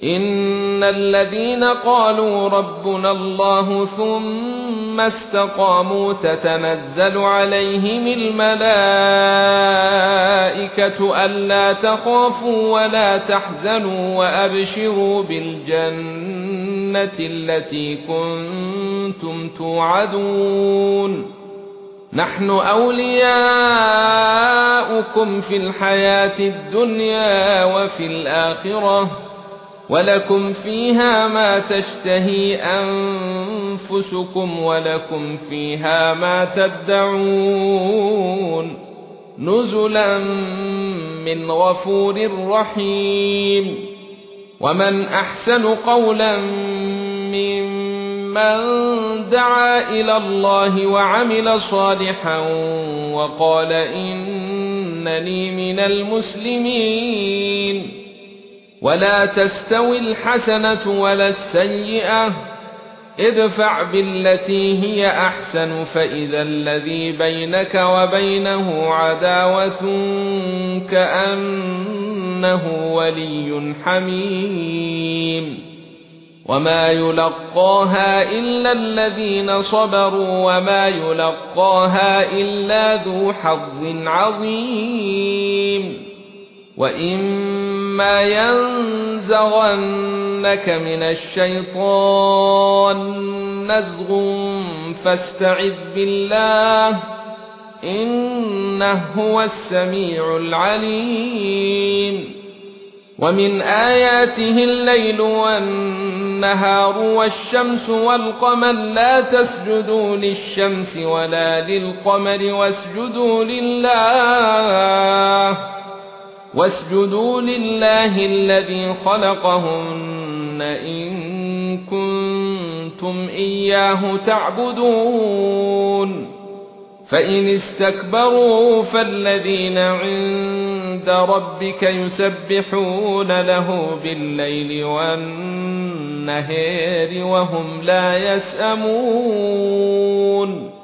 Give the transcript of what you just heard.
إن الذين قالوا ربنا الله ثم استقاموا تتنزل عليهم الملائكة ألا تخافوا ولا تحزنوا وأبشروا بالجنة التي كنتم توعدون نحن أولياؤكم في الحياة الدنيا وفي الآخرة ولكم فيها ما تشتهي أنفسكم ولكم فيها ما تدعون نزلا من غفور رحيم ومن أحسن قولا ممن دعا إلى الله وعمل صالحا وقال إنني من المسلمين ولا تستوي الحسنة ولا السيئة ادفع بالتي هي أحسن فإذا الذي بينك وبينه عداوة كأنه ولي حميم وما يلقاها إلا الذين صبروا وما يلقاها إلا ذو حظ عظيم وإما ينزغنك من الشيطان نزغ فاستعذ بالله إنه هو السميع العليم ومن آياته الليل والنهار والشمس والقمر لا تسجدوا للشمس ولا للقمر واسجدوا لله الذي خلقهن إن كنتم إياه تعبدون فإن استكبروا فالذين عند ربك يسبحون له بالليل والنهار وهم لا يسأمون